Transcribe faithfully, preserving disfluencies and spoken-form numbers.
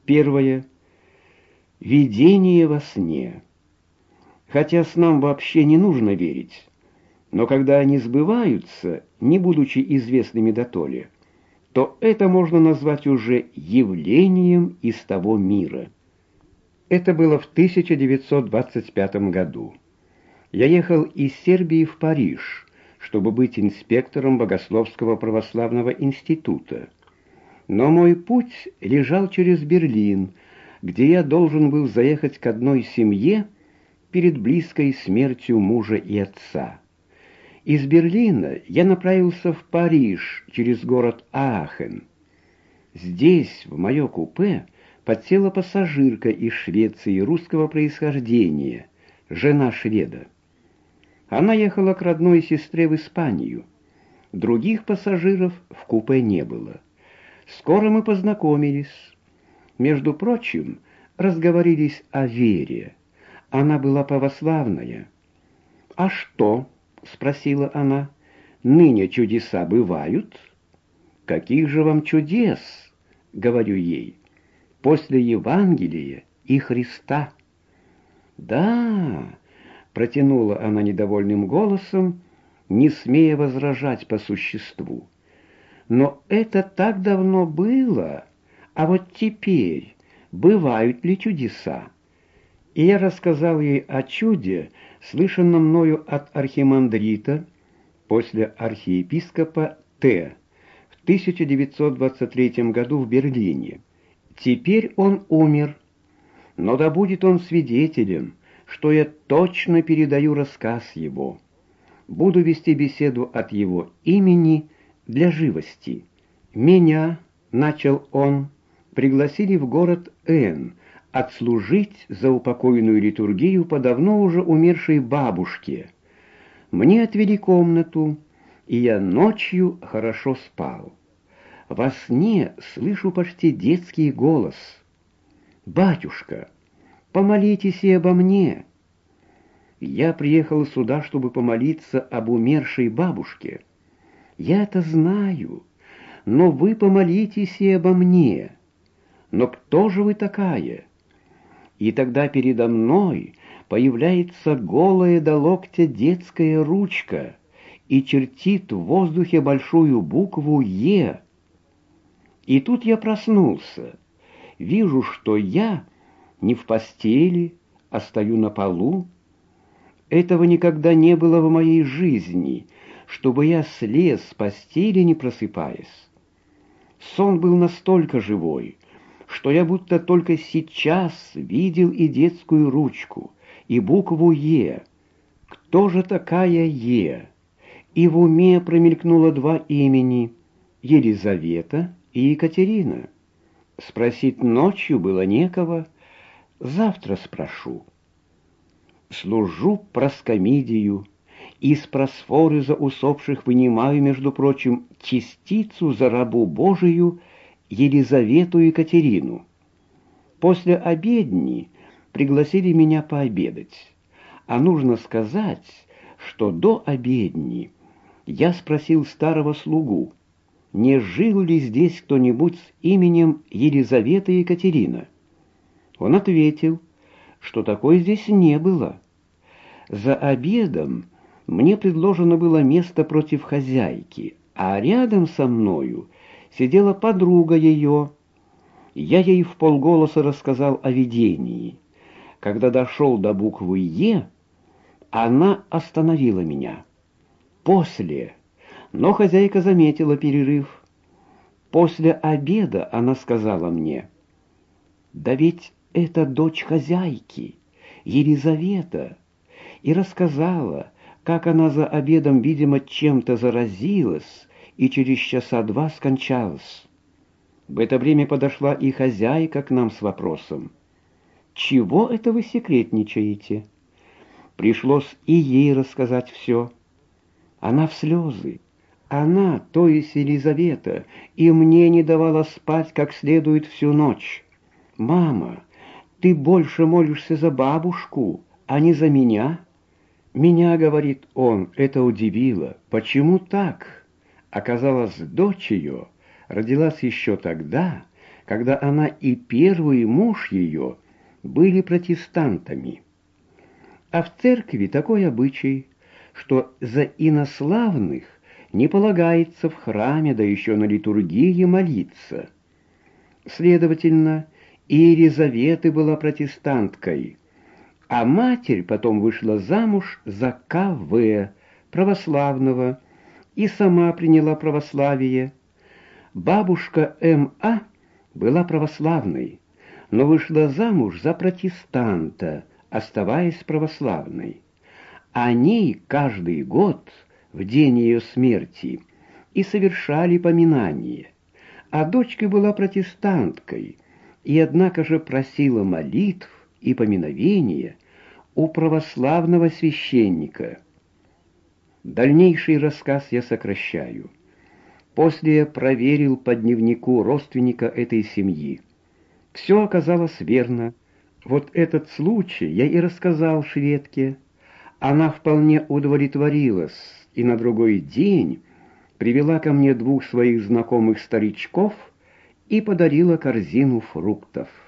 Первое. Видение во сне. Хотя снам вообще не нужно верить, но когда они сбываются, не будучи известными дотоле, то это можно назвать уже явлением из того мира. Это было в тысяча девятьсот двадцать пятом году. Я ехал из Сербии в Париж, чтобы быть инспектором Богословского православного института. Но мой путь лежал через Берлин, где я должен был заехать к одной семье перед близкой смертью мужа и отца. Из Берлина я направился в Париж через город Аахен. Здесь, в мое купе, подсела пассажирка из Швеции русского происхождения, жена шведа. Она ехала к родной сестре в Испанию. Других пассажиров в купе не было. Скоро мы познакомились. Между прочим, разговорились о вере. Она была православная. «А что?» — спросила она. «Ныне чудеса бывают?» «Каких же вам чудес?» — говорю ей. «После Евангелия и Христа». «Да», — протянула она недовольным голосом, не смея возражать по существу. «Но это так давно было, а вот теперь бывают ли чудеса?» И я рассказал ей о чуде, слышанном мною от архимандрита, после архиепископа Т. в тысяча девятьсот двадцать третьем году в Берлине. Теперь он умер, но да будет он свидетелем, что я точно передаю рассказ его. Буду вести беседу от его имени для живости. Меня, начал он, пригласили в город Н, отслужить за упокойную литургию по давно уже умершей бабушке. Мне отвели комнату, и я ночью хорошо спал. Во сне слышу почти детский голос. «Батюшка, помолитесь и обо мне». Я приехал сюда, чтобы помолиться об умершей бабушке. Я это знаю, но вы помолитесь и обо мне. Но кто же вы такая? И тогда передо мной появляется голая до локтя детская ручка и чертит в воздухе большую букву «Е». И тут я проснулся. Вижу, что я не в постели, а стою на полу. Этого никогда не было в моей жизни, чтобы я слез с постели, не просыпаясь. Сон был настолько живой, что я будто только сейчас видел и детскую ручку, и букву «Е». Кто же такая «Е»? И в уме промелькнуло два имени — Елизавета и Екатерина. Спросить ночью было некого, завтра спрошу. Служу проскомидию, из просфоры за усопших вынимаю, между прочим, частицу за рабу Божию Елизавету Екатерину. После обедни пригласили меня пообедать, а нужно сказать, что до обедни я спросил старого слугу, не жил ли здесь кто-нибудь с именем Елизавета Екатерина. Он ответил, что такой здесь не было. За обедом мне предложено было место против хозяйки, а рядом со мною сидела подруга ее. Я ей вполголоса рассказал о видении. Когда дошел до буквы «Е», она остановила меня. После, но хозяйка заметила перерыв. После обеда она сказала мне: «Да ведь это дочь хозяйки, Елизавета», и рассказала, как она за обедом, видимо, чем-то заразилась и через часа два скончалась. В это время подошла и хозяйка к нам с вопросом: «Чего это вы секретничаете?» Пришлось и ей рассказать все. Она в слезы. Она, то есть Елизавета, и мне не давала спать как следует всю ночь. «Мама, ты больше молишься за бабушку, а не за меня?» «Меня, — говорит он, — это удивило. Почему так?» Оказалось, дочь ее родилась еще тогда, когда она и первый муж ее были протестантами. А в церкви такой обычай, что за инославных не полагается в храме, да еще на литургии молиться. Следовательно, и Елизавета была протестанткой, а матерь потом вышла замуж за К В, православного, и сама приняла православие. Бабушка М А была православной, но вышла замуж за протестанта, оставаясь православной. Они каждый год, в день ее смерти, и совершали поминание, а дочка была протестанткой, и однако же просила молитв и поминовения у православного священника. Дальнейший рассказ я сокращаю. После я проверил по дневнику родственника этой семьи. Все оказалось верно. Вот этот случай я и рассказал шведке. Она вполне удовлетворилась, и на другой день привела ко мне двух своих знакомых старичков и подарила корзину фруктов.